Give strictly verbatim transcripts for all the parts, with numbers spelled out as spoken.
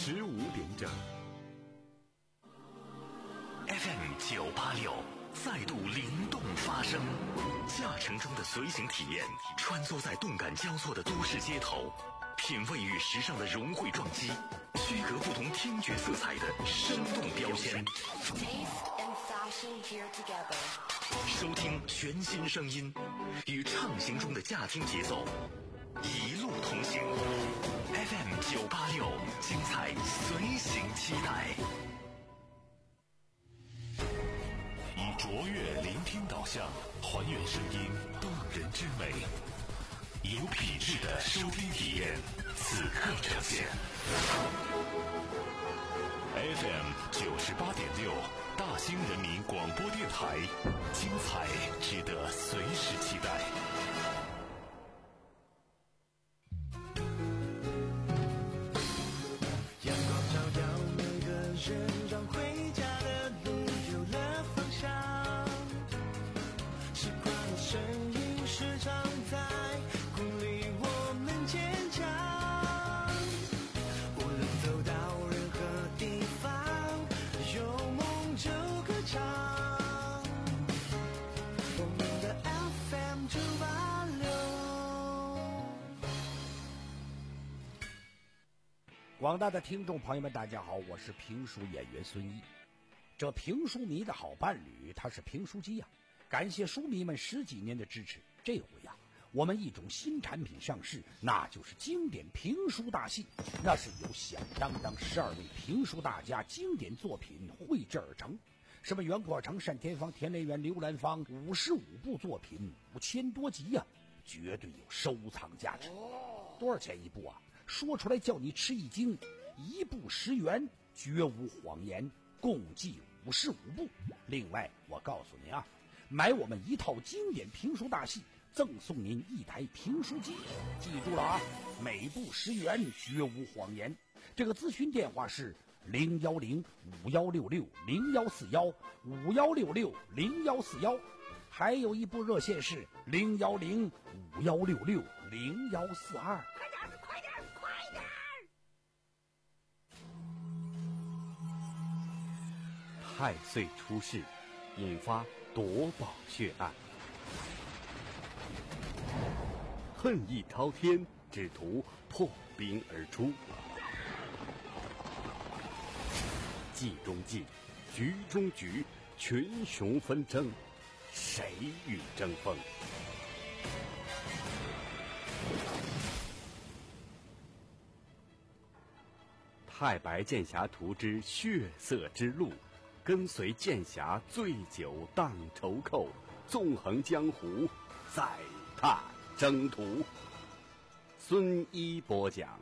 十五点整。 F M 九八六再度灵动发声，驾乘中的随行体验，穿梭在动感交错的都市街头，品味与时尚的融汇撞击，区隔不同听觉色彩的生动标签。收听全新声音，与畅行中的驾听节奏，一路同行。F M 九八六，精彩随行期待。以卓越聆听导向，还原声音动人之美，有品质的收听体验，此刻呈现。F M 九十八点六，大兴人民广播电台，精彩值得随时期待。 阳光照耀每个人，让回家的路有了方向。习惯的声音时常在鼓励我们坚强。无论走到任何地方，有梦就歌唱。我们的 F M 九八六。 广大的听众朋友们，大家好，我是评书演员孙一。这评书迷的好伴侣，他是评书机呀、啊。感谢书迷们十几年的支持，这回呀、啊，我们一种新产品上市，那就是经典评书大戏。那是由响当当十二位评书大家经典作品绘制而成，什么袁阔成、单田芳、田连元、刘兰芳，五十五部作品，五千多集呀、啊，绝对有收藏价值。多少钱一部啊？说出来叫你吃一惊，一部十元，绝无谎言，共计五十五部。另外，我告诉您啊，买我们一套经典评书大戏，赠送您一台评书机。记住了啊，每部十元，绝无谎言。这个咨询电话是零幺零五幺六六零幺四幺五幺六六零幺四幺，还有一部热线是零幺零五幺六六零幺四二。快点，快点，快点！ 太岁出世，引发夺宝血案，恨意滔天，只图破冰而出。计中计，局中局，群雄纷争，谁与争锋？太白剑侠图之血色之路，跟随剑侠醉酒荡愁寇，纵横江湖，再踏征途。孙一播讲。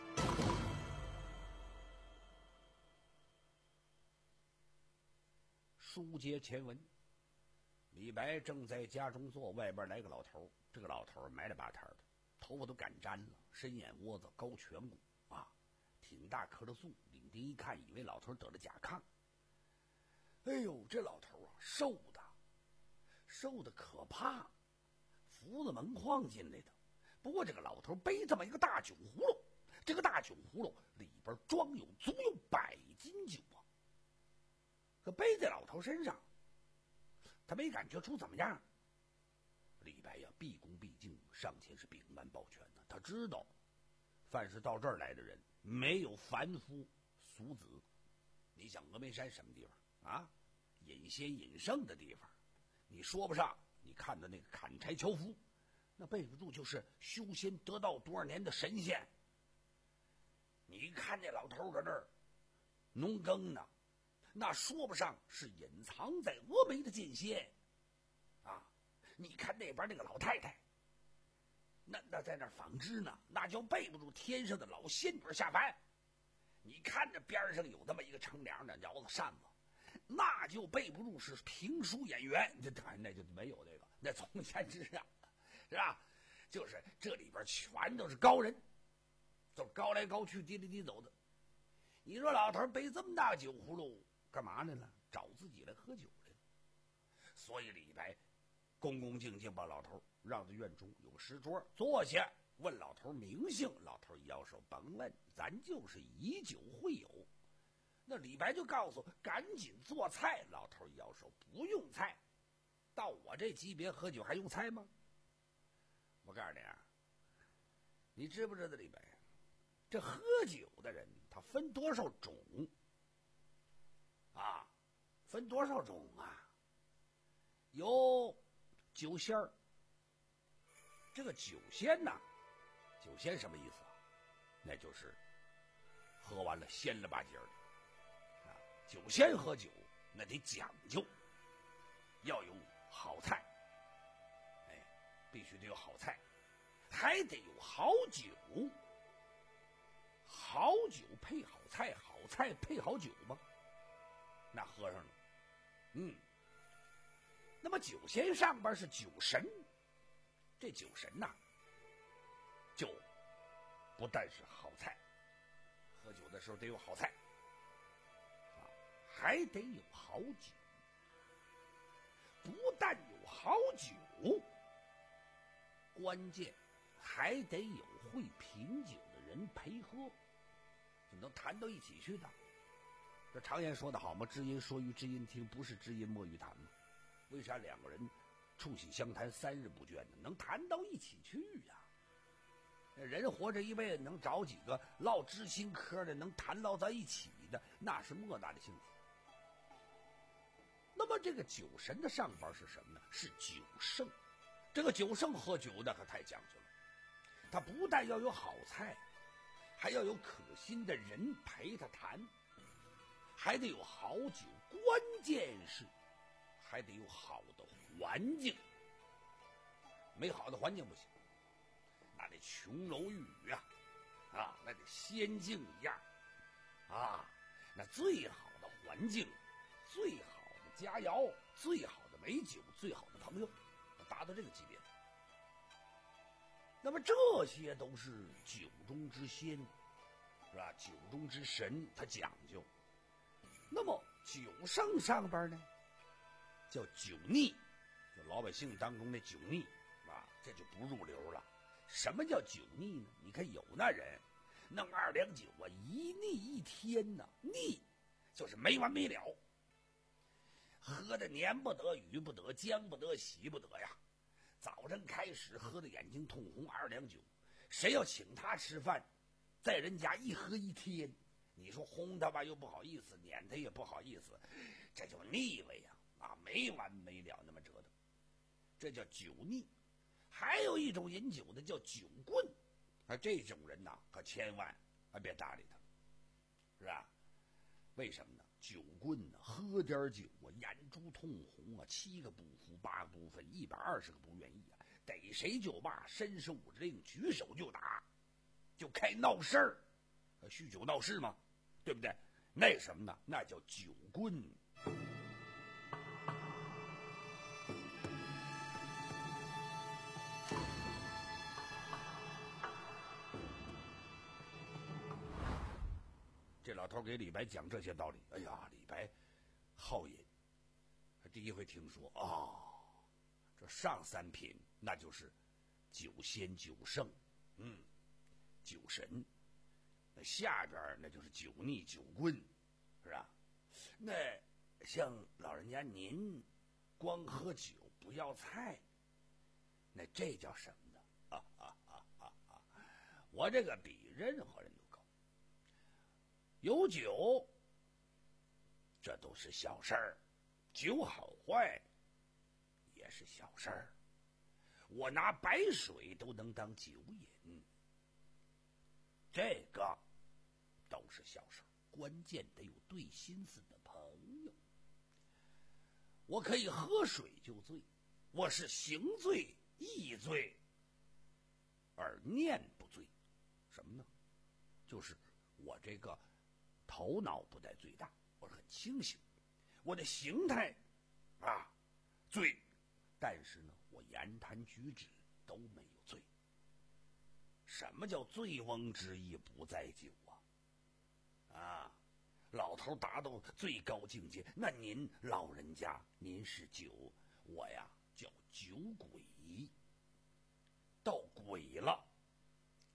书接前文，李白正在家中坐，外边来个老头。这个老头埋了吧摊的，头发都干粘了，深眼窝子，高颧骨啊，挺大颗的素。领丁一看，以为老头得了甲亢。哎呦，这老头啊，瘦的，瘦的可怕，扶着门框进来的。不过这个老头背这么一个大酒葫芦，这个大酒葫芦里边装有足有百斤酒啊。可背在老头身上，他没感觉出怎么样。李白呀，毕恭毕敬上前是禀完抱拳呢。他知道，凡是到这儿来的人，没有凡夫俗子。你想峨眉山什么地方啊？隐仙隐圣的地方，你说不上。你看的那个砍柴樵夫，那背不住就是修仙得道多少年的神仙。你看那老头搁那儿农耕呢，那说不上是隐藏在峨眉的剑仙啊！你看那边那个老太太，那那在那纺织呢，那叫背不住天上的老仙女下凡。你看这边上有这么一个乘凉的摇子扇子，那就背不住是评书演员。这那就没有这个，那从前之啊，是吧？就是这里边全都是高人，都是高来高去、低来低走的。你说老头背这么大酒葫芦干嘛来了？找自己来喝酒来了。所以李白恭恭敬敬把老头让到院中有个石桌坐下， 问老头名姓，老头一摇手，甭问，咱就是以酒会友。那李白就告诉赶紧做菜，老头一摇手，不用菜。到我这级别喝酒还用菜吗？我告诉你啊，你知不知道李白这喝酒的人他分多少种啊？分多少种啊？有酒仙儿。这个酒仙呐，酒仙什么意思啊？那就是喝完了仙了吧唧的啊。酒仙喝酒那得讲究，要有好菜，哎，必须得有好菜，还得有好酒。好酒配好菜，好菜配好酒吗？那喝上了，嗯。那么酒仙上边是酒神，这酒神呐、啊，就不但是好菜，喝酒的时候得有好菜，啊，还得有好酒。不但有好酒，关键还得有会品酒的人陪喝，就能谈到一起去的。这常言说得好嘛，知音说与知音听，不是知音莫与谈嘛。为啥两个人处喜相谈，三日不倦呢？能谈到一起去呀、啊！人活着一辈子，能找几个唠知心嗑的，能谈唠在一起的，那是莫大的幸福。那么这个酒神的上班是什么呢？是酒圣。这个酒圣喝酒那可太讲究了，他不但要有好菜，还要有可心的人陪他谈，还得有好酒，关键是还得有好的环境。没好的环境不行，那得琼楼玉宇啊，啊，那得仙境一样啊，那最好的环境，最好的佳肴，最好的美酒，最好的朋友，达到这个级别。那么这些都是酒中之仙，是吧？酒中之神，他讲究。那么酒圣上边呢，叫酒逆，就老百姓当中的酒逆啊，这就不入流了。什么叫酒逆呢？你看有那人弄二两酒啊，一腻一天呢，腻就是没完没了，喝的年不得雨不得将不得喜不得呀。早晨开始喝的眼睛通红，二两酒，谁要请他吃饭，在人家一喝一天，你说轰他吧又不好意思，撵他也不好意思，这就腻味呀，啊，没完没了那么折腾，这叫酒腻。还有一种饮酒的叫酒棍，啊，这种人呐，可千万啊别搭理他，是吧？为什么呢？酒棍呢，喝点酒啊，眼珠通红啊，七个不服八个不忿，一百二十个不愿意啊，逮谁就骂，伸手指令，举手就打，就开闹事儿，酗酒闹事嘛，对不对？那什么呢？那叫酒棍。这老头给李白讲这些道理，哎呀，李白好饮，他第一回听说啊、哦，这上三品那就是酒仙酒圣，嗯，酒神，那下边那就是酒逆酒棍，是吧？那像老人家您光喝酒不要菜，那这叫什么呢？啊啊啊啊啊！我这个比任何人都高。有酒，这都是小事儿，酒好坏也是小事儿。我拿白水都能当酒饮，这个都是小事儿，关键得有对心思的朋友。我可以喝水就醉，我是行醉意醉而念不醉。什么呢？就是我这个头脑不带最大，我是很清醒，我的形态啊醉，但是呢，我言谈举止都没有醉。什么叫醉翁之意不在酒啊？啊，老头达到最高境界，那您老人家您是酒，我呀叫酒鬼，到鬼了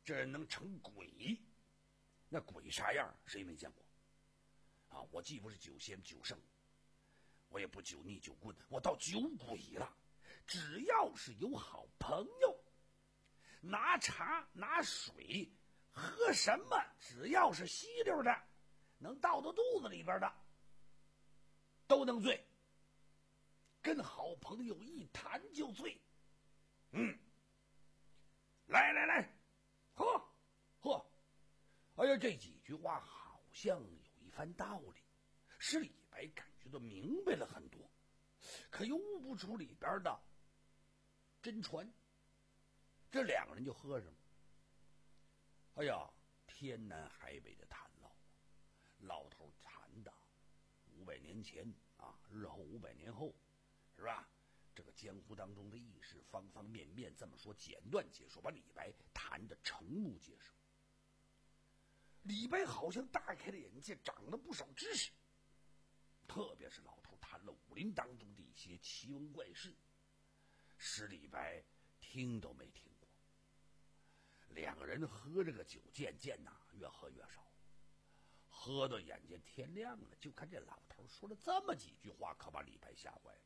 这人能成鬼，那鬼啥样谁没见过？啊，我既不是酒仙酒圣，我也不酒逆酒棍，我到酒鬼了。只要是有好朋友，拿茶拿水喝什么，只要是稀溜的，能倒到肚子里边的，都能醉。跟好朋友一谈就醉。嗯，来来来，喝喝。哎呀，这几句话好像有一番道理，使李白感觉到明白了很多，可又悟不出里边的真传。这两个人就喝上了。哎呀，天南海北的谈唠，老头谈的五百年前啊，日后五百年后，是吧？这个江湖当中的意识，方方面面，这么说简短结束，把李白谈得瞠目结舌。李白好像大开了眼界，长了不少知识。特别是老头谈了武林当中的一些奇闻怪事，使李白听都没听过。两个人喝这个酒，渐渐呐、啊、越喝越少，喝到眼见天亮了，就看这老头说了这么几句话，可把李白吓坏了。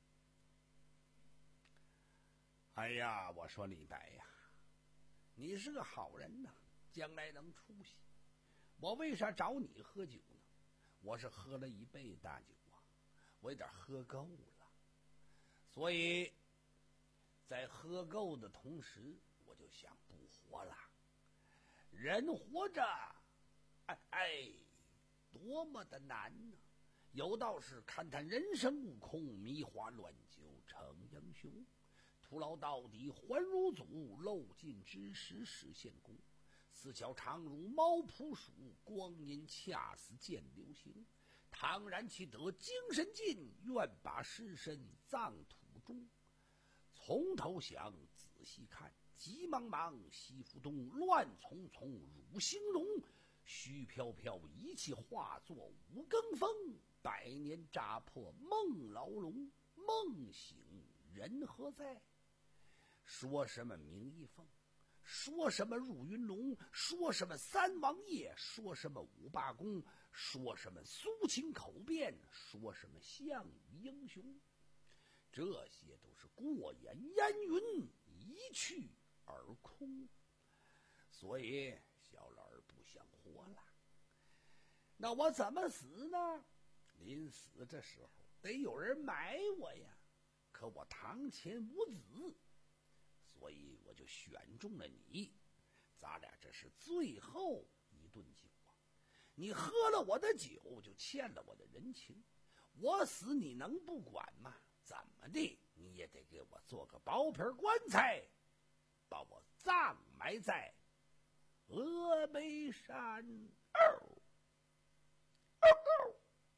哎呀，我说李白呀，你是个好人呐，将来能出息。我为啥找你喝酒呢？我是喝了一辈大酒啊，我有点喝够了，所以在喝够的同时，我就想不活了。人活着，哎哎，多么的难呢、啊！有道是看淡人生悟空，迷花乱酒成英雄。徒劳到底还如祖，漏尽之时实现功。四小常如猫扑鼠，光阴恰似箭流星。倘然其得精神尽，愿把尸身葬土中。从头想，仔细看，急茫茫西浮东，乱丛丛入兴隆。虚飘飘一气化作五更风，百年扎破梦牢笼。梦醒人何在？说什么名义凤，说什么入云龙，说什么三王爷，说什么五霸公，说什么苏秦口辩，说什么项羽英雄，这些都是过眼烟云，一去而空。所以小老儿不想活了。那我怎么死呢？临死这时候得有人埋我呀，可我堂前无子，所以我就选中了你，咱俩这是最后一顿酒啊！你喝了我的酒，就欠了我的人情。我死你能不管吗？怎么的，你也得给我做个薄皮棺材，把我葬埋在峨眉山。哦哦哦！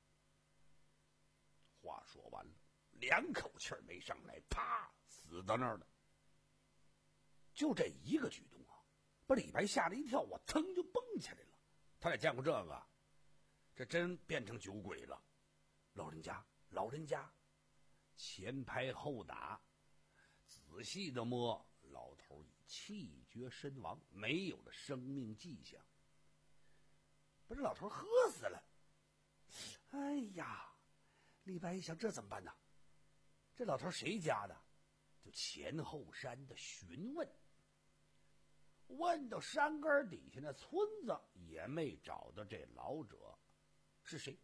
话说完了，两口气儿没上来，啪，死到那儿了。就这一个举动啊，把李白吓了一跳，我腾就蹦起来了。他也见过这个，这真变成酒鬼了。老人家，老人家，前拍后打，仔细的摸，老头已气绝身亡，没有了生命迹象。把这老头喝死了。哎呀，李白一想，这怎么办呢？这老头谁家的？就前后山的询问。问到山根底下那村子，也没找到这老者是谁。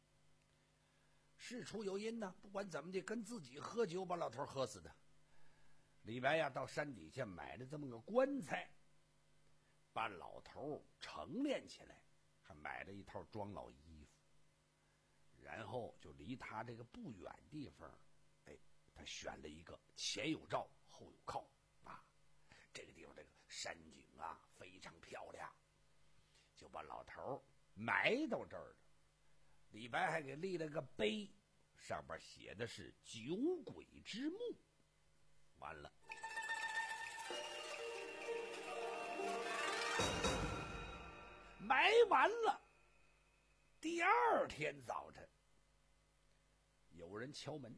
事出有因呢，不管怎么的，跟自己喝酒把老头喝死的。李白呀，到山底下买了这么个棺材，把老头成殓起来，还买了一套装老衣服，然后就离他这个不远地方，哎，他选了一个前有照后有靠啊。这个地方这个山景啊非常漂亮，就把老头埋到这儿了。李白还给立了个碑，上边写的是酒鬼之墓。完了，埋完了。第二天早晨，有人敲门。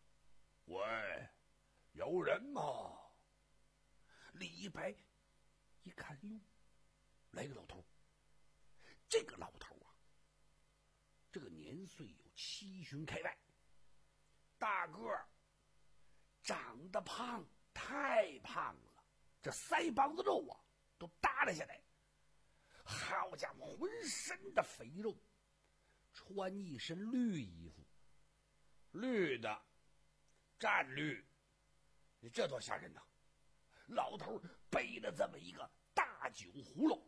喂，有人吗？李白一看，哟，来个老头。这个老头啊，这个年岁有七旬开外，大个儿，长得胖，太胖了，这腮帮子肉啊都耷拉下来。好家伙，浑身的肥肉，穿一身绿衣服，绿的，战绿，你这多吓人呐！老头背了这么一个大酒葫芦。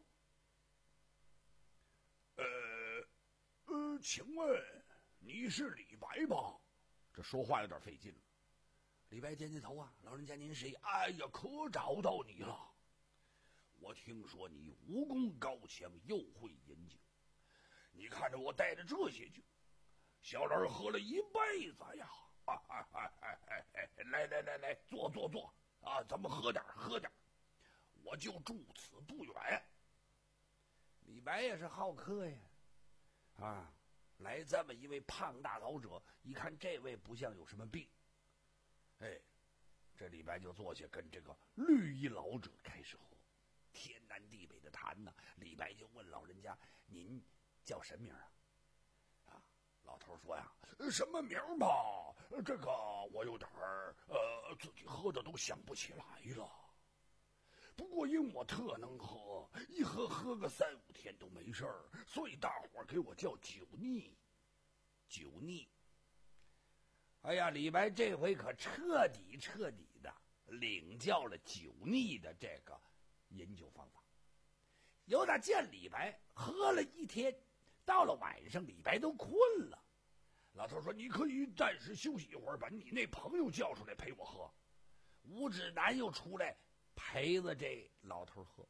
呃呃，请问你是李白吧？这说话有点费劲了。李白点点头啊，老人家您谁？哎呀，可找到你了！我听说你武功高强，又会饮酒。你看着我带着这些酒，小人喝了一辈子呀！啊啊啊啊啊！来来来来，坐坐坐啊！咱们喝点喝点，我就住此不远。李白也是好客呀，啊，来这么一位胖大老者，一看这位不像有什么病，哎，这李白就坐下跟这个绿衣老者开始喝。天南地北的谈呢，李白就问老人家：“您叫什么名啊？”啊，老头说呀：“什么名吧？这个我有点儿呃，自己喝的都想不起来了。不过因我特能喝，一喝喝个三五天都没事儿，所以大伙儿给我叫酒腻。酒腻。哎呀，李白这回可彻底彻底的领教了酒腻的这个饮酒方法。由打见李白喝了一天，到了晚上，李白都困了。老头说：“你可以暂时休息一会儿，把你那朋友叫出来陪我喝。”吴指南又出来陪着这老头喝。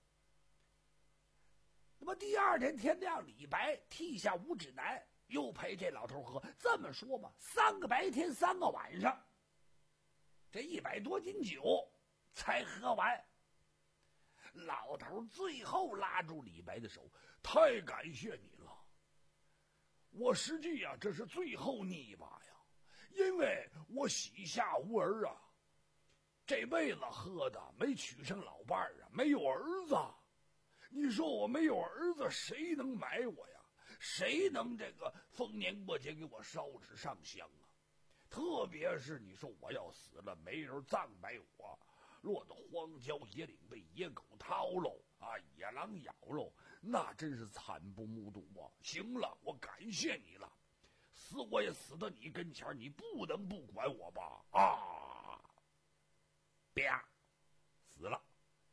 那么第二天天亮，李白替下吴指南又陪这老头喝。这么说吧，三个白天三个晚上，这一百多斤酒才喝完。老头最后拉住李白的手：“太感谢你了，我实际呀、啊，这是最后泥巴呀，因为我膝下无儿啊，这辈子喝的没娶上老伴儿啊，没有儿子。你说我没有儿子，谁能买我呀？谁能这个逢年过节给我烧纸上香啊？特别是你说我要死了，没人葬埋我，落到荒郊野岭，被野狗掏喽啊，野狼咬喽，那真是惨不目睹啊！行了，我感谢你了，死我也死到你跟前，你不能不管我吧？啊！啪，死了。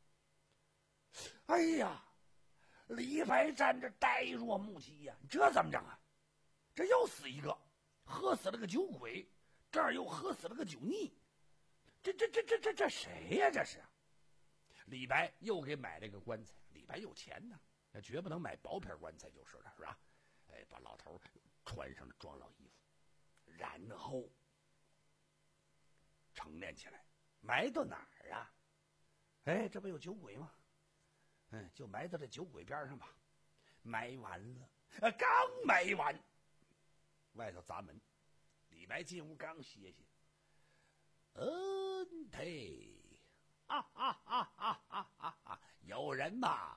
哎呀，李白站着呆若木鸡呀、啊，这怎么整啊？这又死一个，喝死了个酒鬼，这儿又喝死了个酒逆。这这这这这这谁呀、啊？这是李白又给买了个棺材。李白有钱呢，那绝不能买薄片棺材就是了，是吧？哎，把老头穿上了装老衣服，然后成殓起来，埋到哪儿啊？哎，这不有酒鬼吗？嗯，就埋到这酒鬼边上吧。埋完了，呃，刚埋完，外头砸门。李白进屋刚歇歇。嗯，嘿，啊啊啊啊啊啊啊！有人吗？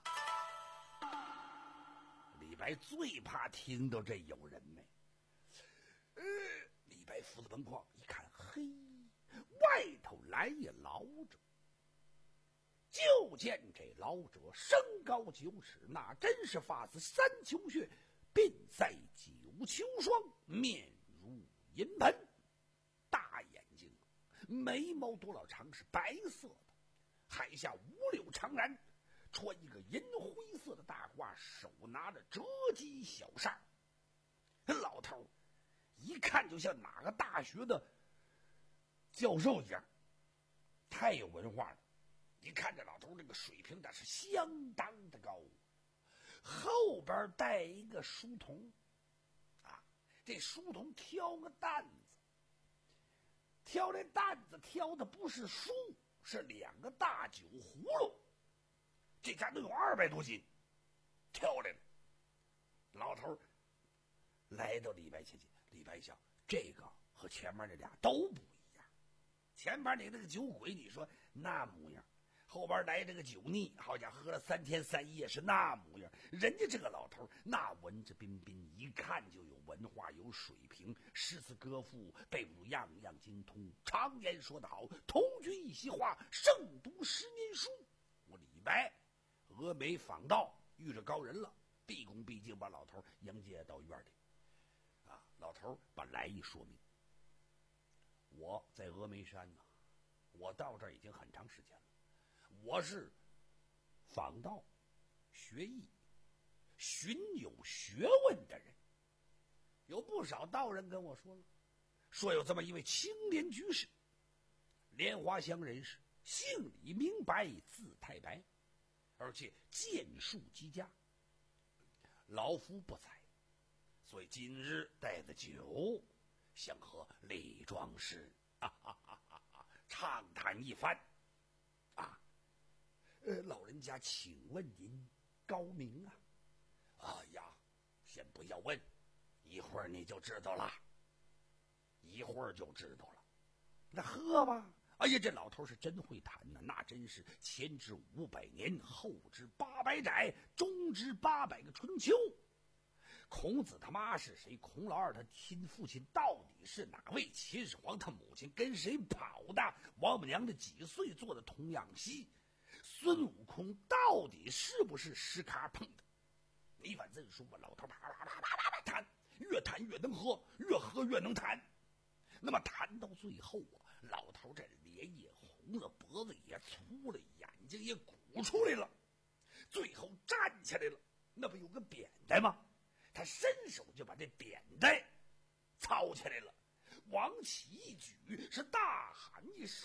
李白最怕听到这有人没。呃，李白扶着门框一看，嘿，外头来一老者。就见这老者身高九尺，那真是发自三秋穴，鬓在九秋霜，面如银盆，大眼睛，眉毛多老长，是白色的，海下五柳长髯，穿一个银灰色的大褂，手拿着折戟小扇。老头一看就像哪个大学的教授一样，太有文化了。你看这老头这个水平那是相当的高，后边带一个书童啊，这书童挑个担子，挑这担子挑的不是书，是两个大酒葫芦，这家都有二百多斤，挑来了。老头来到李白前前，李白想，这个和前面那俩都不一样，前面那那个酒鬼，你说那模样。 后边来这个酒腻，好家伙，喝了三天三夜是那模样。人家这个老头那文质彬彬，一看就有文化有水平，诗词歌赋背不样样精通。常言说得好，童军一席话，胜读十年书。我李白峨眉访道遇着高人了，毕恭毕敬把老头迎接到院里。啊，老头把来意说明。我在峨眉山呢，我到这儿已经很长时间了。我是访道、学艺、寻有学问的人。有不少道人跟我说了，说有这么一位青莲居士，莲花乡人士，姓李名白，字太白，而且剑术极佳。老夫不才，所以今日带着酒，想和李庄师啊哈哈哈哈畅谈一番。啊，呃，老人家，请问您高明啊？哎呀，先不要问，一会儿你就知道了，一会儿就知道了。那喝吧。哎呀，这老头是真会谈呐，那真是前知五百年，后知八百载，中知八百个春秋。孔子他妈是谁？孔老二他亲父亲到底是哪位？秦始皇他母亲跟谁跑的？王母娘娘几岁做的童养媳？孙悟空到底是不是石卡碰的？你反正说吧，老头啪啪啪啪啪啪谈，越谈越能喝，越喝越能谈。那么谈到最后啊，老头这脸也红了，脖子也粗了，眼睛也鼓出来了，最后站起来了。那不有个扁担吗？他伸手就把这扁担操起来了，往起一举，是大喊一声：“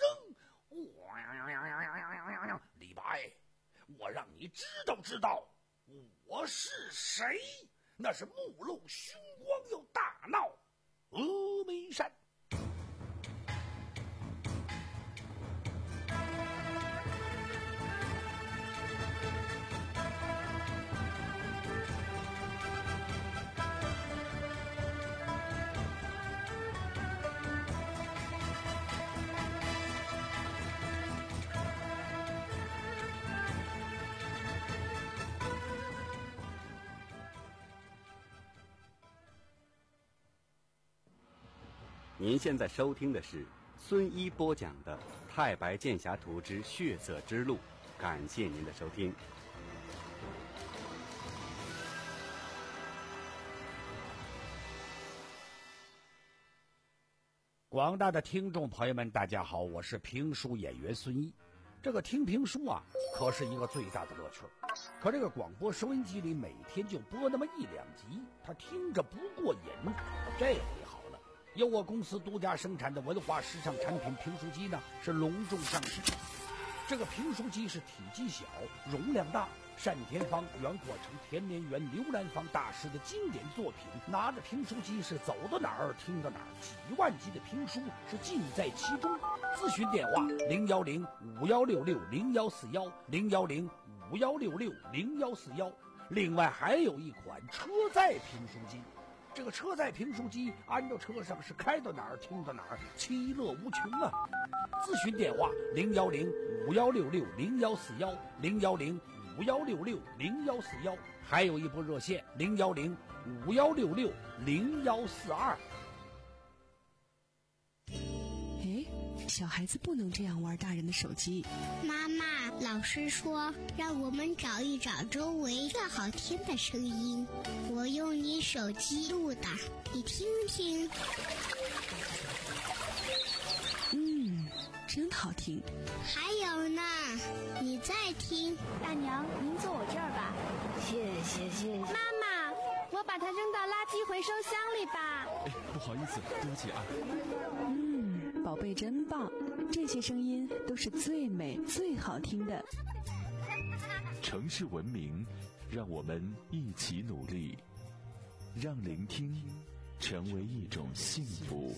哇！李白，我让你知道知道我是谁！”那是目露凶光，要大闹峨眉山。 您现在收听的是孙一播讲的《太白剑侠图之血色之路》，感谢您的收听。 广大的听众朋友们，大家好，我是评书演员孙一。这个听评书啊，可是一个最大的乐趣。可这个广播收音机里每天就播那么一两集，他听着不过瘾。这回好了，由我公司独家生产的文化时尚产品评书机呢，是隆重上市。这个评书机是体积小，容量大，单田芳、袁阔成、田连元、刘兰芳大师的经典作品。拿着评书机是走到哪儿听到哪儿，几万集的评书是尽在其中。咨询电话零幺零五幺六六零幺四幺零幺零五幺六六零幺四幺。另外还有一款车载评书机。这个车载评书机安到车上是开到哪儿听到哪儿，其乐无穷啊！咨询电话零幺零五幺六六零幺四幺零幺零五幺六六零幺四幺，还有一部热线零幺零五幺六六零幺四二。 哎，小孩子不能这样玩大人的手机。 妈妈，老师说让我们找一找周围最好听的声音，我用你手机录的，你听听。 嗯，真好听。 还有呢，你再听。 大娘，您坐我这儿吧。 谢谢谢谢。 妈妈，我把它扔到垃圾回收箱里吧。 哎，不好意思，对不起啊。 嗯，宝贝真棒，这些声音都是最美最好听的。 城市文明，让我们一起努力，让聆听成为一种幸福。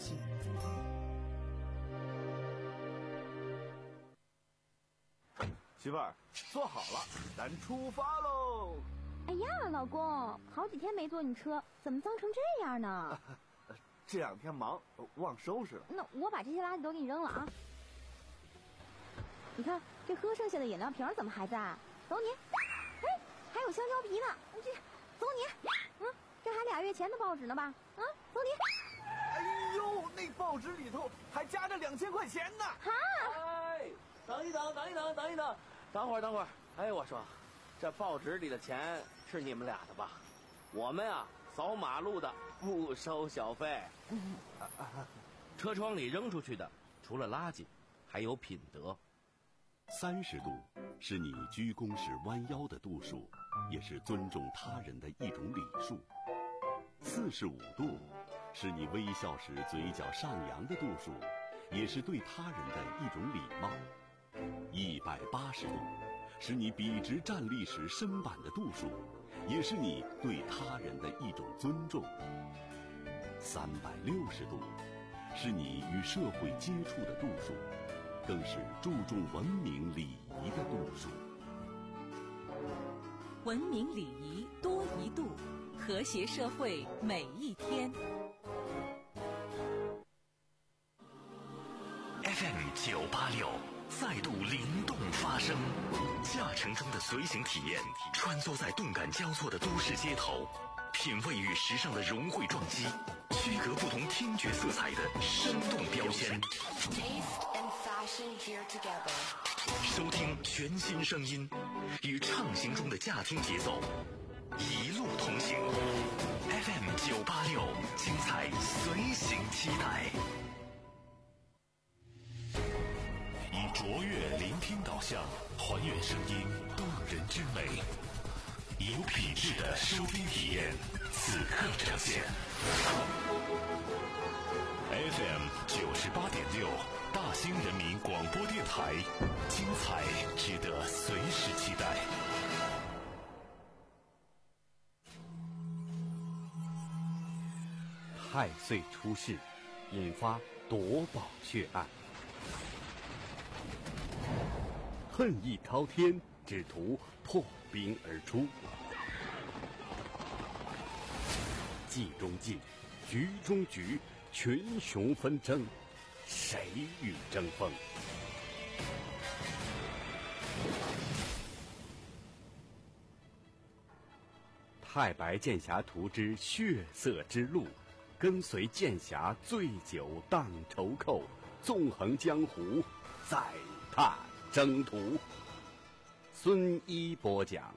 媳妇儿，坐好了，咱出发喽！ 哎呀，老公，好几天没坐你车，怎么脏成这样呢？ 啊、这两天忙，忘收拾了。 那我把这些垃圾都给你扔了啊！你看， 这喝剩下的饮料瓶怎么还在？走你！哎，还有香蕉皮呢，这走你！嗯，这还俩月前的报纸呢吧？啊，走你！ 哎呦，那报纸里头还夹着两千块钱呢！ 哈！ 哎，等一等，等一等，等一等，等会儿，等会儿。哎，我说，这报纸里的钱是你们俩的吧？我们啊，扫马路的不收小费。 车窗里扔出去的，除了垃圾，还有品德。 三十度是你鞠躬时弯腰的度数，也是尊重他人的一种礼数。四十五度是你微笑时嘴角上扬的度数，也是对他人的一种礼貌。一百八十度是你笔直站立时身板的度数，也是你对他人的一种尊重。三百六十度是你与社会接触的度数，更是注重文明礼仪的度数。 文明礼仪多一度，和谐社会每一天。 F M 九八六再度灵动发声，驾乘中的随行体验，穿梭在动感交错的都市街头，品味与时尚的融汇撞击，区隔不同听觉色彩的生动标签。收听全新声音，与畅行中的驾听节奏，一路同行。F M 九八六，精彩随行期待。以卓越聆听导向，还原声音动人之美，以有品质的收听体验，此刻呈现。F M 九十八点六，大兴人民广播电台，精彩值得随时期待。 太岁出世，引发夺宝血案。恨意滔天，只图破冰而出。计中计，局中局，群雄纷争，谁与争锋？太白剑侠图之血色之路，跟随剑侠醉酒荡愁寇，纵横江湖，再探征途。孙一播讲。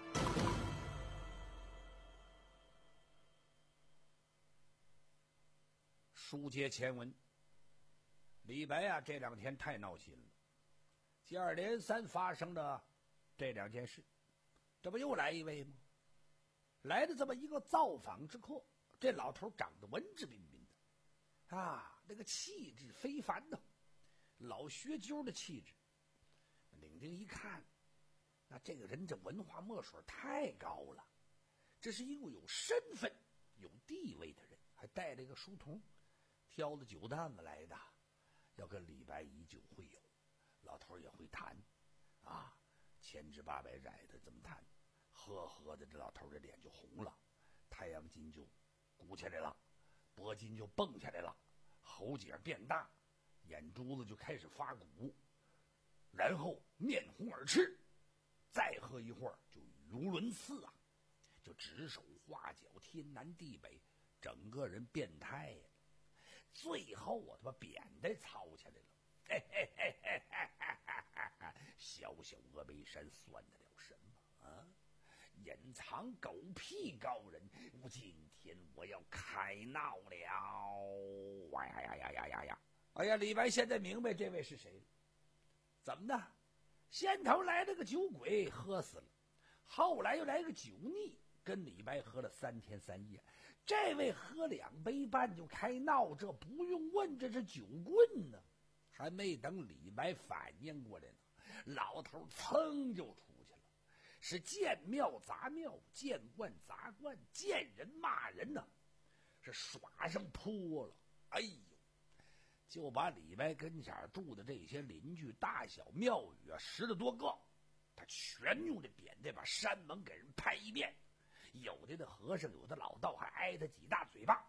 书接前文，李白啊，这两天太闹心了，接二连三发生了这两件事，这不又来一位吗？来的这么一个造访之客，这老头长得文质彬彬的，啊，那个气质非凡的，老学究的气质。领丁一看，那这个人这文化墨水太高了，这是一个有身份、有地位的人，还带了一个书童，挑了酒担子来的，要跟李白以酒会友。老头也会弹，啊，千之八百载的这么弹，喝喝的这老头的脸就红了，太阳筋就鼓起来了，脖筋就蹦起来了，喉结变大，眼珠子就开始发鼓，然后面红耳赤，再喝一会儿就语无伦次啊，就指手画脚，天南地北，整个人变态呀。最后我他妈扁担操起来了，嘿嘿嘿嘿嘿嘿，小小峨眉山算得了什么啊？隐藏狗屁高人，我今天我要开闹了！哎呀呀呀呀呀呀！哎呀，李白现在明白这位是谁了。怎么的？先头来了个酒鬼，喝死了；后来又来个酒逆，跟李白喝了三天三夜。这位喝两杯半就开闹，这不用问，这是酒棍呢。还没等李白反应过来呢，老头噌就出去了，是见庙砸庙，见惯砸惯，见人骂人呢，是耍上泼了。哎呦，就把李白跟前住的这些邻居大小庙宇啊，十来多个，他全用这扁担把山门给人拍一遍。有的的和尚，有的老道还挨他几大嘴巴，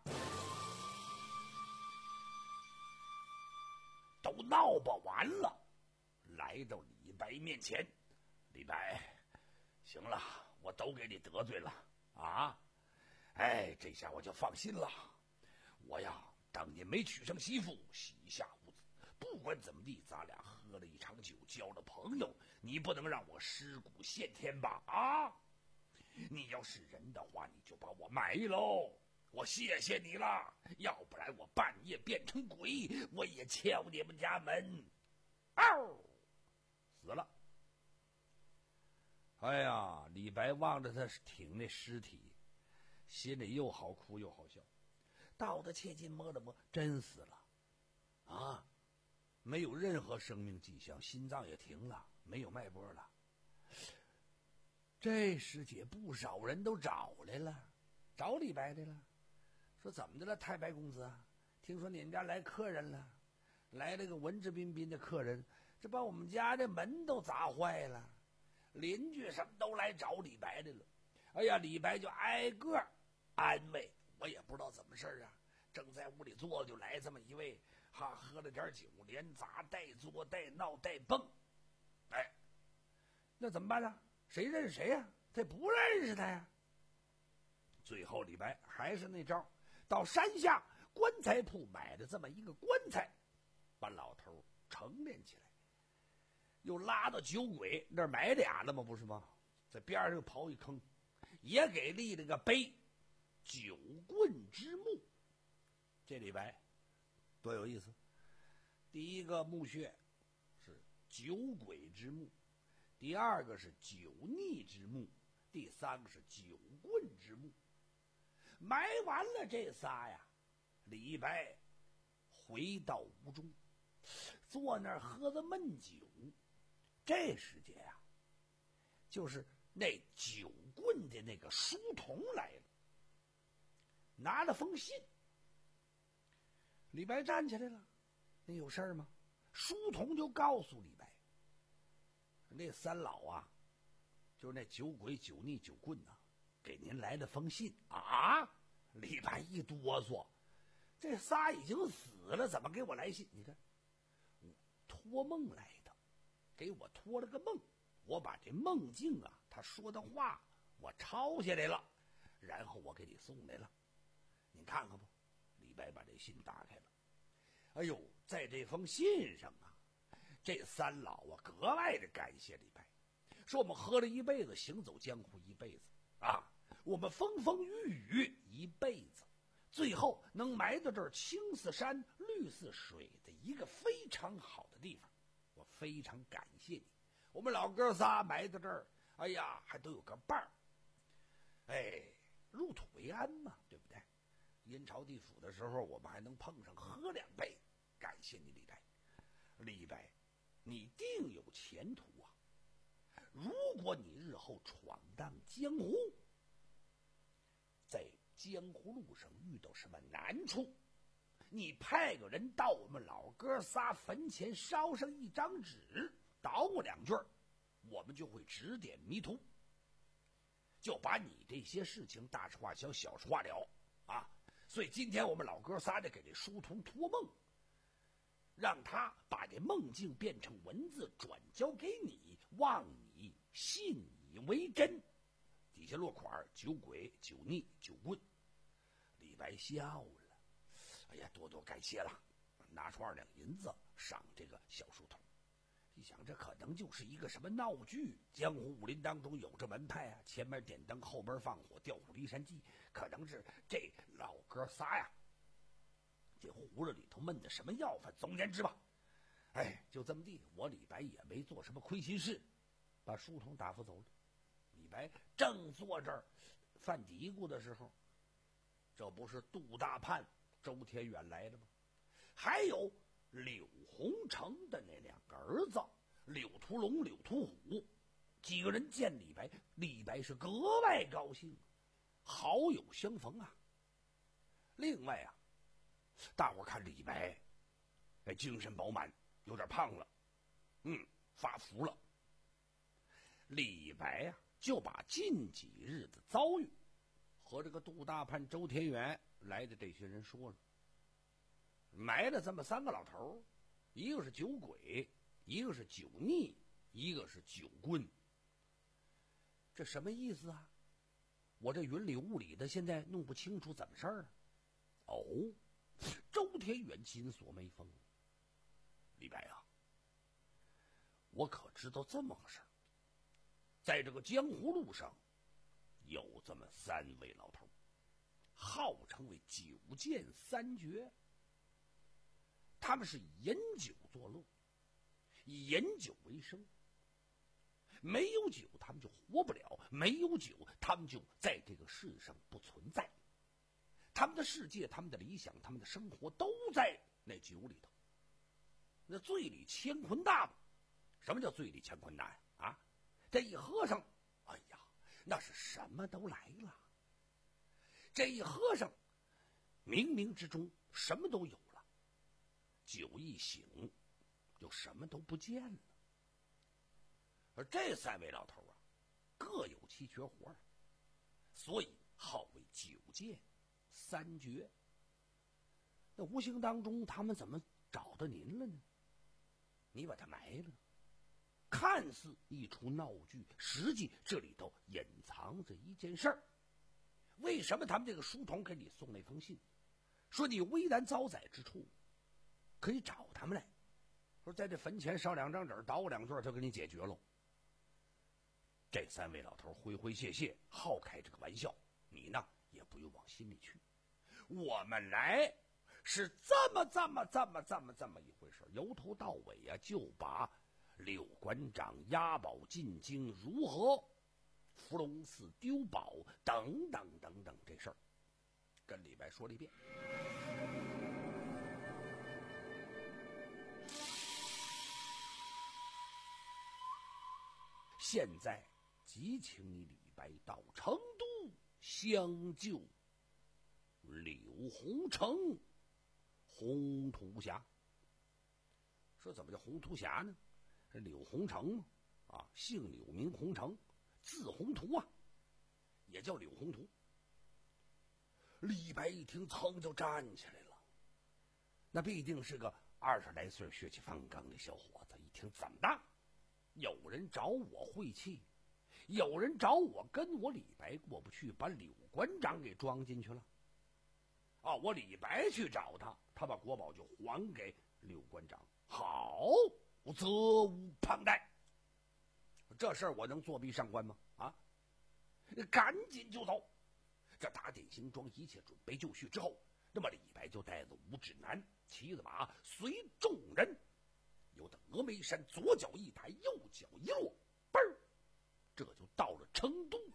都闹吧完了。来到李白面前。李白，行了，我都给你得罪了啊！哎，这下我就放心了。我呀，当年没娶上媳妇，膝下无子，不管怎么地，咱俩喝了一场酒，交了朋友，你不能让我尸骨现天吧？啊！你要是人的话，你就把我埋喽，我谢谢你了。要不然我半夜变成鬼，我也敲你们家门。嗷，死了。哎呀，李白望着他挺那尸体，心里又好哭又好笑。到的切近摸了摸，真死了啊，没有任何生命迹象，心脏也停了，没有脉搏了。这时节不少人都找来了，找李白来了，说怎么的了，太白公子啊？听说你们家来客人了，来了个文质彬彬的客人，这把我们家这门都砸坏了，邻居什么都来找李白来了。哎呀，李白就挨个安慰，我也不知道怎么事啊，正在屋里坐就来这么一位，哈，喝了点酒，连砸带作带闹带蹦。哎，那怎么办呢？谁认识谁呀？他不认识他呀。最后李白还是那招，到山下棺材铺买了这么一个棺材，把老头成殓起来，又拉到酒鬼那儿埋俩了吗？不是吗？在边上又刨一坑，也给立了个碑，九棍之墓。这李白多有意思！第一个墓穴是酒鬼之墓，第二个是酒逆之墓，第三个是酒棍之墓。埋完了这仨呀，李白回到屋中，坐那儿喝着闷酒。这时节呀，就是那酒棍的那个书童来了，拿了封信。李白站起来了，那有事儿吗？书童就告诉李白，那三老啊，就是那酒鬼、酒逆、酒棍呐、啊，给您来了封信啊！李白一哆嗦，这仨已经死了，怎么给我来信？你看，托梦来的，给我托了个梦，我把这梦境啊，他说的话我抄下来了，然后我给你送来了，您看看不？李白把这信打开了，哎呦，在这封信上啊，这三老啊格外的感谢李白，说我们喝了一辈子，行走江湖一辈子啊，我们风风雨雨一辈子，最后能埋到这儿青似山绿似水的一个非常好的地方，我非常感谢你。我们老哥仨埋到这儿，哎呀，还都有个伴儿，哎，入土为安嘛，对不对？阴曹地府的时候，我们还能碰上喝两杯，感谢你李白。李白，你定有前途啊！如果你日后闯荡江湖，在江湖路上遇到什么难处，你派个人到我们老哥仨坟前烧上一张纸，捣鼓两句，我们就会指点迷途，就把你这些事情大事化小，小事化了啊！所以今天我们老哥仨得给这书童托梦，让他把这梦境变成文字转交给你，望你信以为真。底下落款：酒鬼、酒逆、酒棍。李白笑了，哎呀，多多感谢了，拿出二两银子赏这个小书童。一想，这可能就是一个什么闹剧，江湖武林当中有这门派啊，前面点灯，后边放火，调虎离山计，可能是这老哥仨呀，这葫芦里头闷的什么药粉。总而言之吧，哎，就这么地，我李白也没做什么亏心事，把书童打发走了。李白正坐这儿犯嘀咕的时候，这不是杜大叛、周天远来了吗？还有柳洪成的那两个儿子柳屠龙、柳屠虎，几个人见李白，李白是格外高兴，好友相逢啊。另外啊，大伙看李白，哎，精神饱满，有点胖了，嗯，发福了。李白呀、啊，就把近几日的遭遇和这个杜大叛、周天远来的这些人说了。埋了这么三个老头，一个是酒鬼，一个是酒逆， 一个是九棍。这什么意思啊？我这云里雾里的，现在弄不清楚怎么事儿啊。哦，周天元金锁眉峰，李白啊，我可知道这么个事儿。在这个江湖路上，有这么三位老头，号称为九剑三绝。他们是以饮酒作乐，以饮酒为生。没有酒，他们就活不了；没有酒，他们就在这个世上不存在。他们的世界、他们的理想、他们的生活都在那酒里头。那醉里乾坤大嘛？什么叫醉里乾坤大呀？啊，这一喝上，哎呀，那是什么都来了。这一喝上，冥冥之中什么都有了。酒一醒，就什么都不见了。而这三位老头啊，各有其绝活，所以号为九剑三绝。那无形当中，他们怎么找到您了呢？你把他埋了，看似一出闹剧，实际这里头隐藏着一件事儿。为什么他们这个书童给你送那封信，说你危难遭载之处，可以找他们来，说在这坟前烧两张纸，捣鼓两句就给你解决喽。这三位老头诙诙谐谐，好开这个玩笑，你呢也不用往心里去。我们来是这么这么这么这么这么一回事，由头到尾啊，就把柳馆长押宝进京如何，伏龙寺丢宝等等等等这事儿，跟李白说了一遍。现在即请你李白到成都相救柳洪城宏图峡。说怎么叫宏图峡呢？这柳洪城啊，姓柳名洪城，字宏图啊，也叫柳洪图。李白一听，噌就站起来了。那必定是个二十来岁血气方刚的小伙子。一听怎么的？有人找我晦气，有人找我跟我李白过不去，把柳馆长给装进去了。啊，我李白去找他，他把国宝就还给柳馆长。好，责无旁贷。这事儿我能作弊上官吗？啊，赶紧就走。这打点行装，一切准备就绪之后，那么李白就带着吴指南骑着马，随众人由得峨眉山左脚一抬，右脚一落，嘣儿，这就到了成都。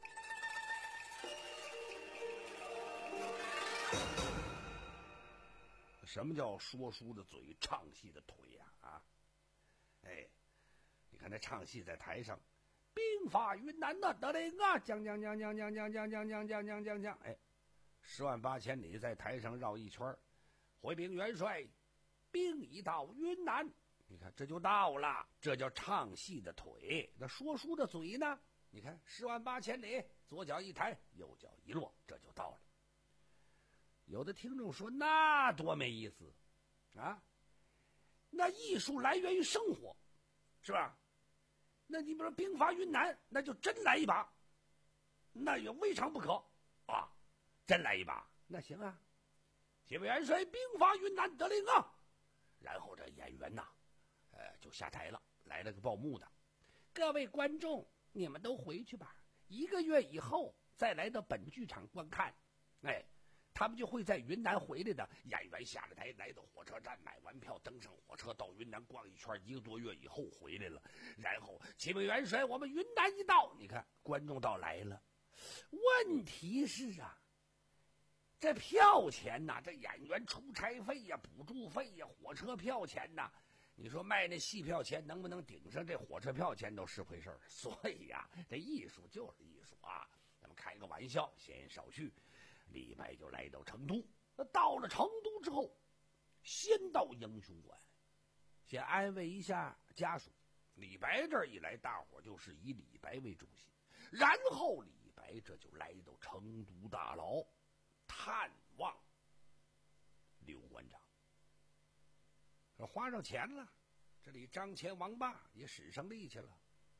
什么叫说书的嘴，唱戏的腿呀？啊，哎，你看那唱戏在台上，兵发云南呐，得嘞啊，讲讲讲讲讲讲讲讲讲讲讲讲讲，哎，十万八千里在台上绕一圈，回禀元帅，兵已到云南。你看这就到了，这叫唱戏的腿。那说书的嘴呢？你看十万八千里，左脚一抬，右脚一落，这就到了。有的听众说，那多没意思啊！那艺术来源于生活，是吧？那你比如说兵发云南，那就真来一把，那也未尝不可啊！真来一把，那行啊！启禀元帅，兵发云南，得令啊！然后这演员呐，呃，就下台了，来了个报幕的，各位观众，你们都回去吧，一个月以后再来到本剧场观看。哎，他们就会在云南回来的。演员下了台，来到火车站，买完票，登上火车到云南逛一圈，一个多月以后回来了。然后启禀元帅，我们云南一到，你看观众到来了。问题是啊，这票钱呐、啊，这演员出差费呀、补助费呀、火车票钱呐、啊，你说卖那戏票钱能不能顶上这火车票钱都是回事儿。所以呀、啊，这艺术就是艺术啊。咱们开个玩笑，闲言少叙。李白就来到成都，到了成都之后，先到英雄馆，先安慰一下家属。李白这儿一来，大伙就是以李白为中心，然后李白这就来到成都大牢，探望刘馆长。花上钱了，这里张骞王霸也使上力气了，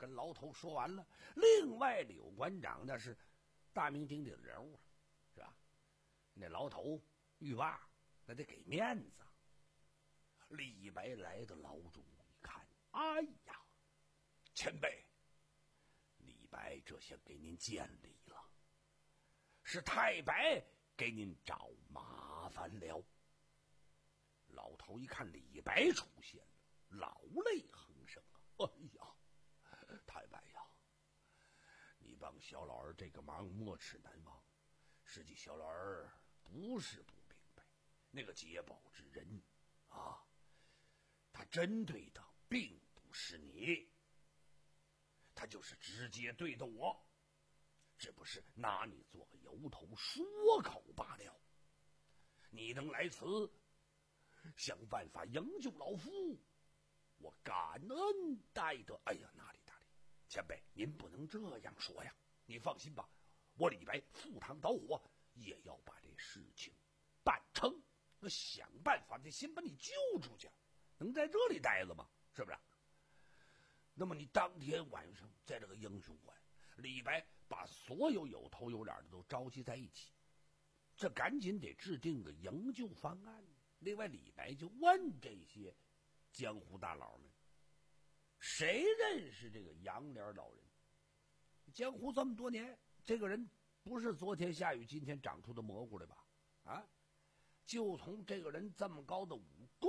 跟牢头说完了。另外，柳馆长那是大名鼎鼎的人物，是吧？那牢头狱霸那得给面子。李白来到牢中一看，哎呀，前辈，李白这下给您见礼了，是太白给您找麻烦了。老头一看李白出现了，老泪横生啊！哎呀，太白呀，你帮小老儿这个忙没齿难忘。实际小老儿不是不明白，那个劫宝之人啊，他针对的并不是你，他就是直接对的我，只不是拿你做个由头说口罢了。你能来此想办法营救老夫，我感恩戴德。哎呀，哪里哪里，前辈您不能这样说呀！你放心吧，我李白赴汤蹈火也要把这事情办成，我想办法得先把你救出去，能在这里待着吗？是不是？那么你当天晚上在这个英雄馆，李白把所有有头有脸的都召集在一起，这赶紧得制定个营救方案。另外，李白就问这些江湖大佬们，谁认识这个杨莲老人？江湖这么多年，这个人不是昨天下雨今天长出的蘑菇了吧？啊，就从这个人这么高的武功，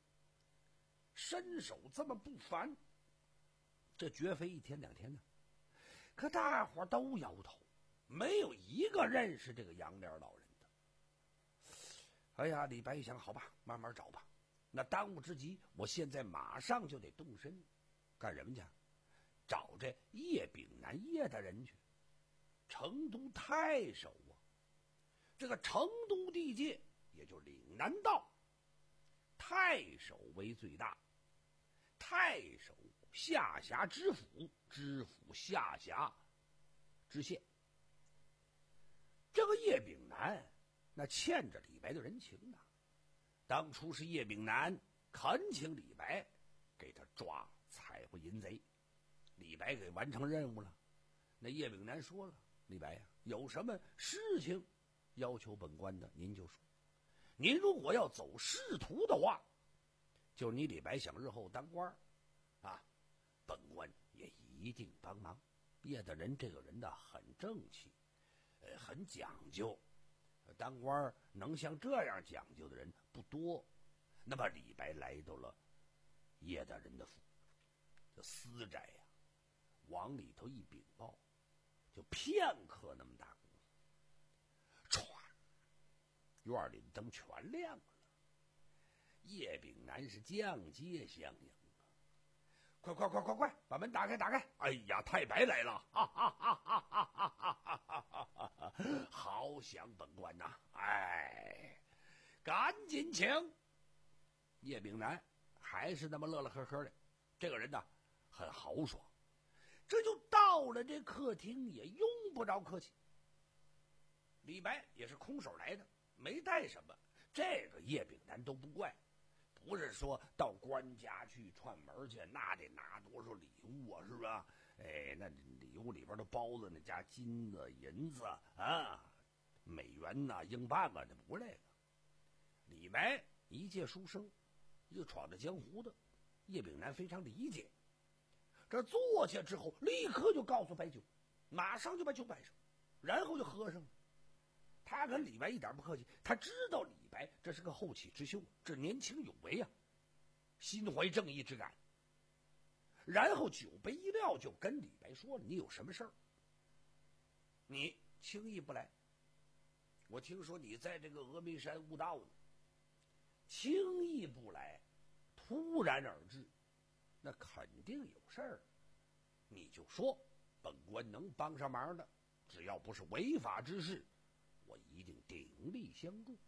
身手这么不凡，这绝非一天两天的。可大伙都摇头，没有一个认识这个杨莲老人的。哎呀，李白一想，好吧，慢慢找吧。那当务之急，我现在马上就得动身，干什么去？找这叶秉南叶大人去。成都太守啊，这个成都地界也就岭南道，太守为最大，太守下辖知府，知府下辖知县。这个叶秉南那欠着李白的人情呢，当初是叶秉南恳请李白给他抓采回淫贼，李白给完成任务了。那叶秉南说了，李白呀、啊，有什么事情要求本官的您就说，您如果要走仕途的话，就是你李白想日后当官啊，本官也一定帮忙。叶大人这个人呢很正气，呃，很讲究，当官能像这样讲究的人不多。那么李白来到了叶大人的府，这私宅呀、啊，往里头一禀报，就片刻那么大功夫，唰，院里的灯全亮了。叶秉南是将街相迎啊！快快快快快，把门打开打开！哎呀，太白来了！哈哈哈哈哈哈哈哈哈！好想本官呐！哎，赶紧请！叶秉南还是那么乐乐呵呵的，这个人呢很豪爽。这就到了这客厅，也用不着客气。李白也是空手来的，没带什么，这个叶秉南都不怪。不是说到官家去串门去，那得拿多少礼物啊，是吧？哎，那礼物里边都包着那家金子、银子啊、美元呐、啊、英镑啊，这不是那个。李白一介书生，一个闯着江湖的，叶秉南非常理解。这坐下之后，立刻就告诉白酒，马上就把酒摆上，然后就喝上了。他跟李白一点不客气，他知道李白这是个后起之秀，这年轻有为啊，心怀正义之感。然后酒杯一撂，就跟李白说了：“你有什么事儿？你轻易不来。我听说你在这个峨眉山悟道呢，轻易不来，突然而至，那肯定有事儿。你就说，本官能帮上忙的，只要不是违法之事，我一定鼎力相助。”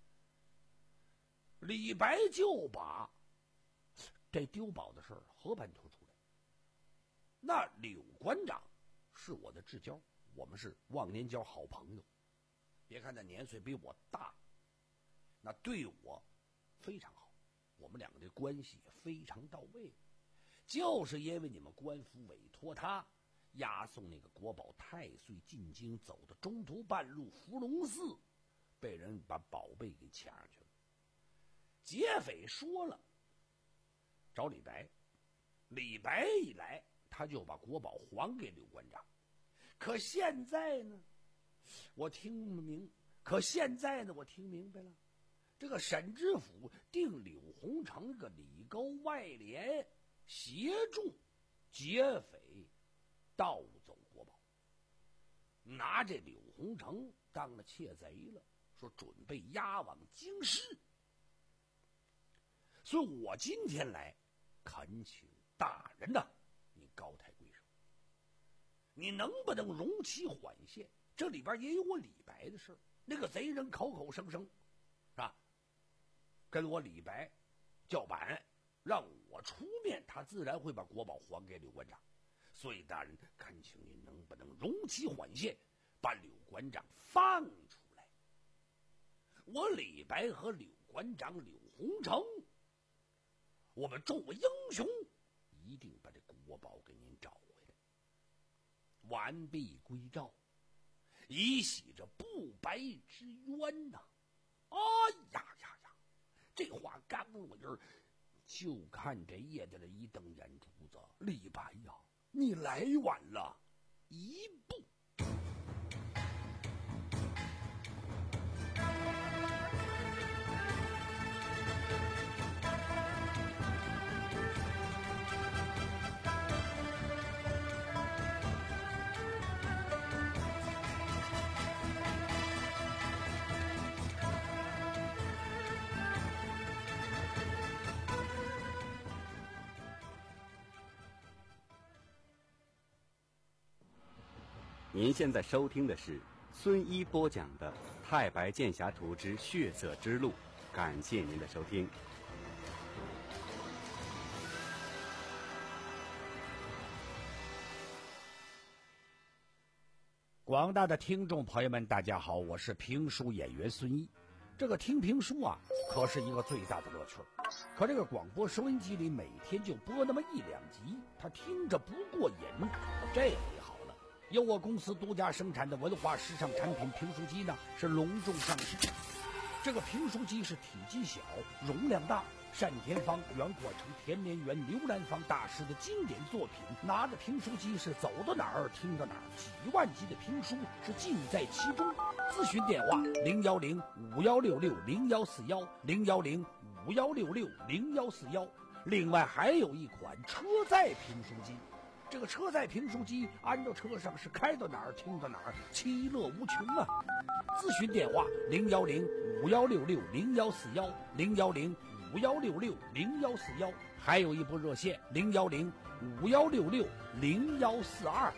李白就把这丢宝的事儿和盘托出来。那柳馆长是我的至交，我们是忘年交好朋友。别看他年岁比我大，那对我非常好，我们两个的关系也非常到位。 就是因为你们官府委托他押送那个国宝太岁进京，走的中途半路伏龙寺，被人把宝贝给抢上去了。劫匪说了找李白，李白一来他就把国宝还给柳关长。可现在呢，我听明，可现在呢，我听明白了，这个沈知府定柳洪成个里勾外连，协助劫匪盗走国宝，拿这柳洪成当了窃贼了，说准备押往京师。所以我今天来恳请大人呐，你高抬贵手，你能不能容其缓线？这里边也有我李白的事儿。那个贼人口口声声啊，跟我李白叫板，让我出面，他自然会把国宝还给柳关长。所以大人，恳请您能不能容其缓线，把柳关长放出来？我李白和柳关长柳洪成，我们众位英雄一定把这国宝给您找回来，完璧归赵，以洗这不白之冤呐！哎呀呀呀，这话刚落音儿，就看这叶家的一瞪眼珠子，李白呀，你来晚了一步。 您现在收听的是孙一播讲的《太白剑侠图之血色之路》，感谢您的收听。 广大的听众朋友们，大家好，我是评书演员孙一。这个听评书啊，可是一个最大的乐趣。可这个广播收音机里每天就播那么一两集，他听着不过瘾。这回好了，由我公司独家生产的文化时尚产品评书机呢，是隆重上市。这个评书机是体积小，容量大，单田芳、袁阔成、田连元、刘兰芳大师的经典作品。拿着评书机是走到哪儿听到哪儿，几万集的评书是尽在其中。咨询电话零幺零五幺六六零幺四幺零幺零五幺六六零幺四幺。另外还有一款车载评书机。这个车载评书机安到车上是开到哪儿听到哪儿，其乐无穷啊！咨询电话零幺零五幺六六零幺四幺零幺零五幺六六零幺四幺，还有一部热线零幺零五幺六六零幺四二。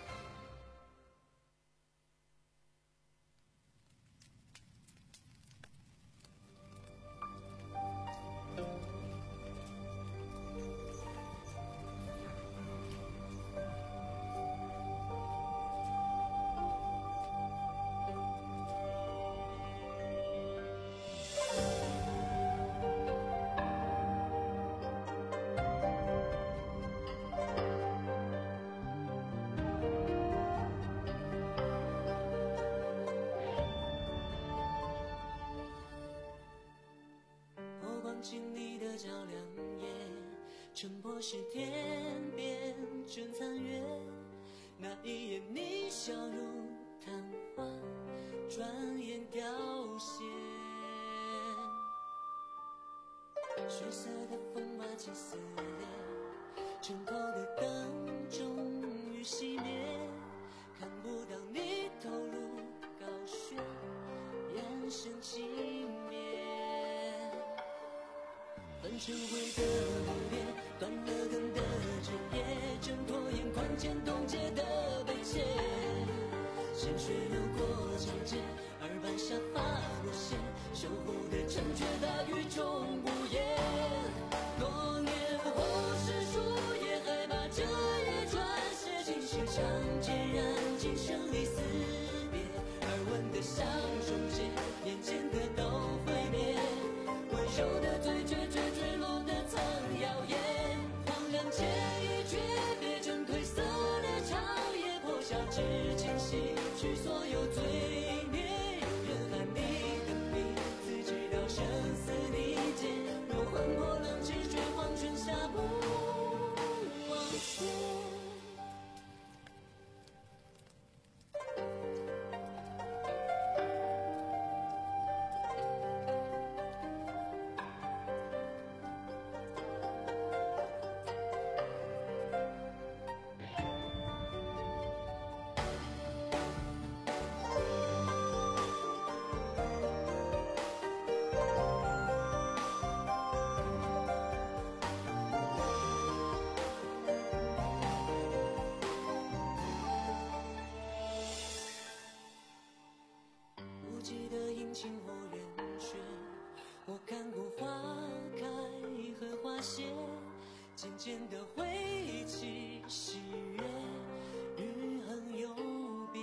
城破是天边正残月，那一夜你笑如昙花，转眼凋谢。血色的风马起撕裂，城口的灯终于熄灭，看不到你投入高悬，眼神轻蔑。粉尘灰的猛烈，断了根的枝叶，挣脱眼眶间冻结的悲切。鲜血流过长街，耳畔沙发落谢，守护的城却大雨中无言。多年后是树叶，害怕这夜转写进心上，孑然今生离死别，耳闻的像终结，眼前的都毁灭，温柔的嘴角却坠落的苍谣言，恍然间一那些，渐渐的回忆起喜悦，日恒有变，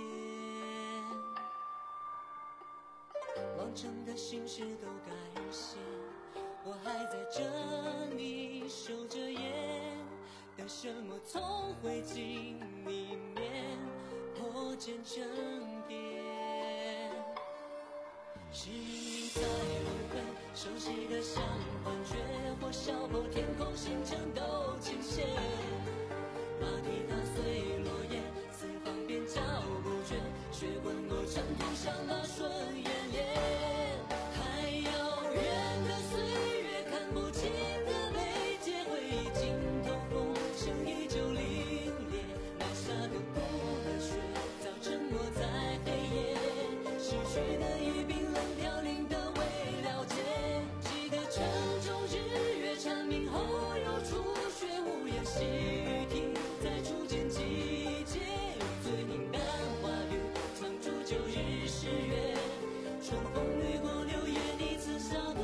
往常的心事都改写，我还在这里守着夜，等什么从灰烬里面破茧成蝶，是命运在轮回，熟悉的像幻觉，或笑破天空，星辰都倾斜，马蹄踏碎落叶，四方边脚不绝，血滚落尘土，像那瞬烟烈，太遥远的岁月，看不清的眉睫，回忆尽头风声依旧凛冽，埋下的骨和血早沉没在黑夜，失去的已冰冷飘零的未了解，记得城中日月蝉鸣后又初雪，无言细雨停在初见季节，最平淡花语藏住旧日誓约，春风掠过柳叶，你曾笑的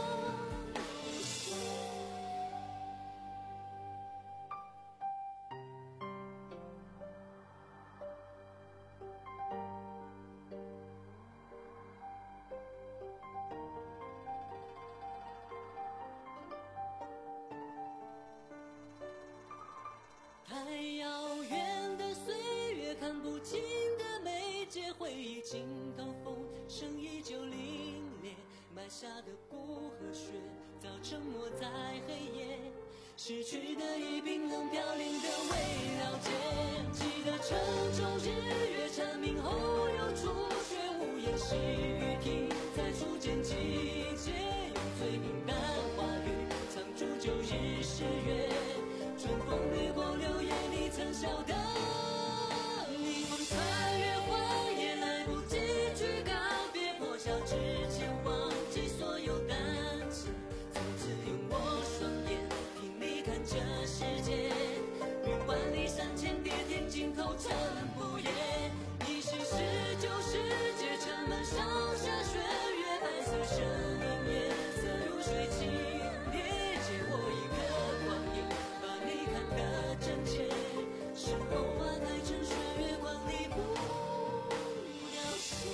太遥远的岁月，看不清的眉睫，回忆尽头风声依旧凛冽，埋下的骨和血早沉没在黑夜，失去的已冰冷飘零的未了解，记得城中日月蝉鸣后又初雪，无言细雨停在初见季节，用最平淡话语藏住旧日誓约，春风掠过柳叶，你曾笑的逆风穿越荒野，来不及去告别，破晓之前忘记所有胆怯，从此用我双眼听你看这世界，云万里山前跌天尽头尘不夜，你是十九世界城门上下雪月，白色声音颜色如水清冽，借我一个光阴把你看得真切，身后花开成雪，月光里不凋谢。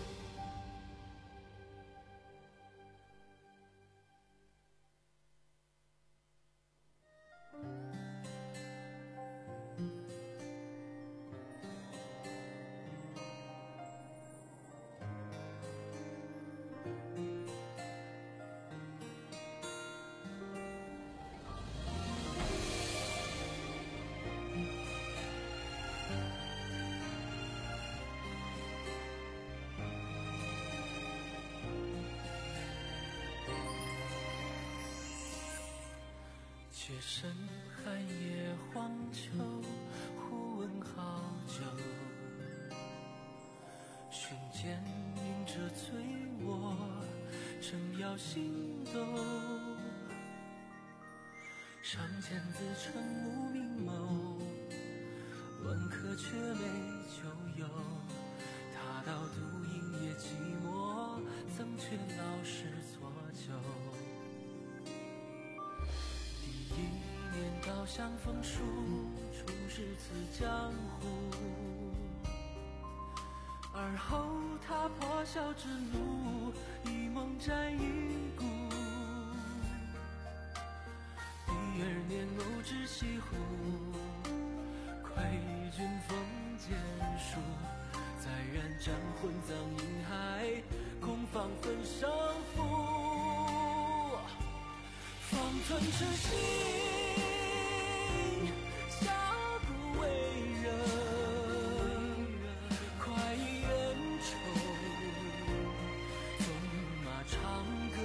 却深寒夜荒丘，忽闻好酒，瞬间凝着醉卧，正要醒斗，上见自称无明眸，问客却没酒友，他道独饮夜寂寞，曾却老实作酒。一年稻香枫树，初识此江湖，而后他破晓之路，一梦沾一顾。第二年偶至西湖，窥君风剑术，再燃战魂葬银海，空放分胜负。方寸痴心，下不为人，快意恩仇，纵马长歌，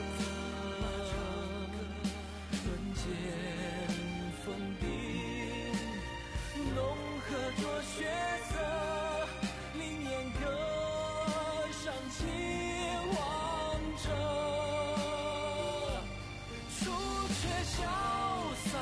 论剑锋柄，弄合着血色，凌烟歌上秦王者。潇洒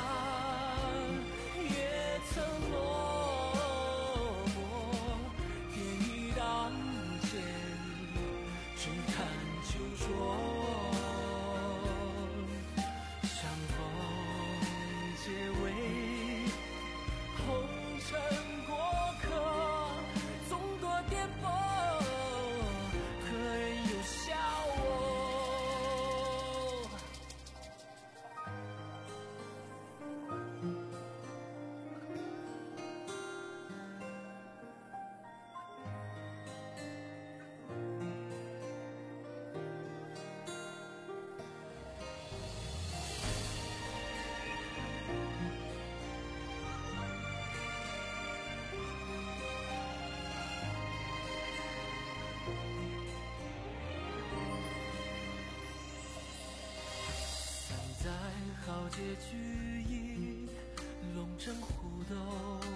好结局已龙争虎斗，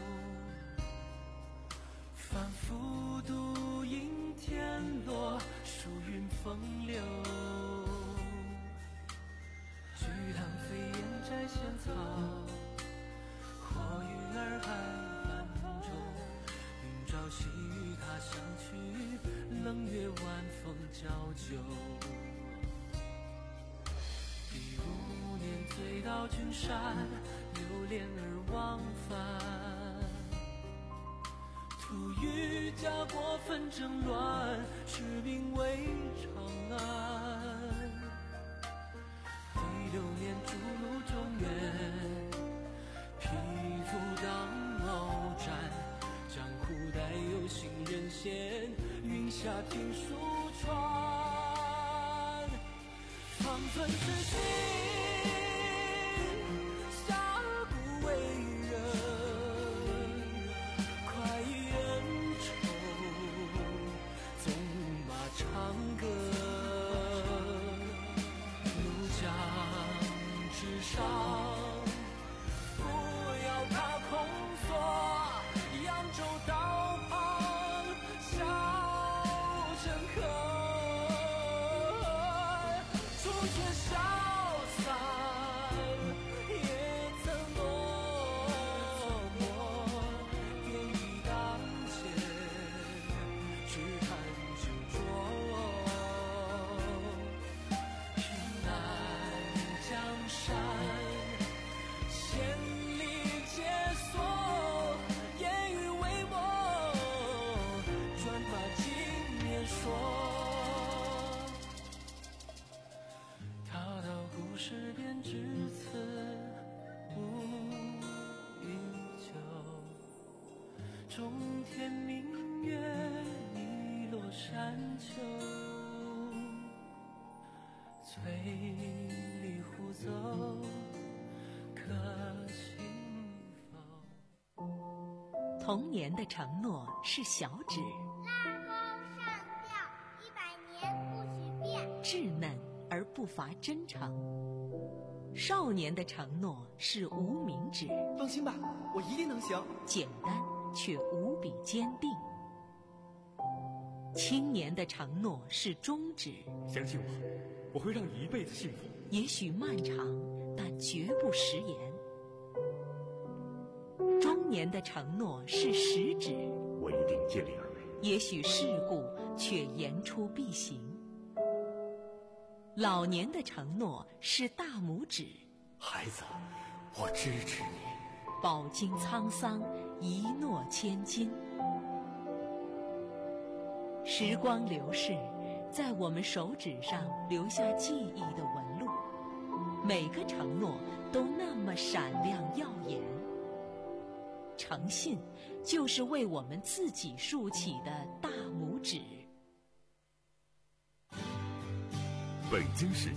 反复独饮天落，疏云风流。菊塘飞燕摘仙草，或与洱海泛舟。云朝夕与他相去，冷月晚风交酒。第五年醉到君山，流连而忘返。突遇家国纷争乱，使命为长安。第六年逐鹿中原，匹夫当鏖战。江湖代有新人贤，云下听书传。方寸之心，下不为人。快意恩仇，纵马长歌。怒江之上，扶摇踏空索，扬州道旁笑成河。除却消散，也曾落寞。点一当前，只看酒浊。平南江山，千里皆锁，烟雨为我，转马经年说。他道故事便至此无依旧，中天明月已落山丘，醉里忽走，可心否？ 童年的承诺是小指， 拉钩上吊，一百年不许变。 稚嫩而不乏真诚。少年的承诺是无名指， 放心吧，我一定能行。 简单却无比坚定。青年的承诺是中指， 相信我，我会让你一辈子幸福。 也许漫长，但绝不食言。中年的承诺是食指， 我一定尽力而为。 也许世故，却言出必行。老年的承诺是大拇指， 孩子，我支持你。 饱经沧桑，一诺千金。时光流逝，在我们手指上留下记忆的纹路，每个承诺都那么闪亮耀眼。诚信就是为我们自己竖起的大拇指。 北京时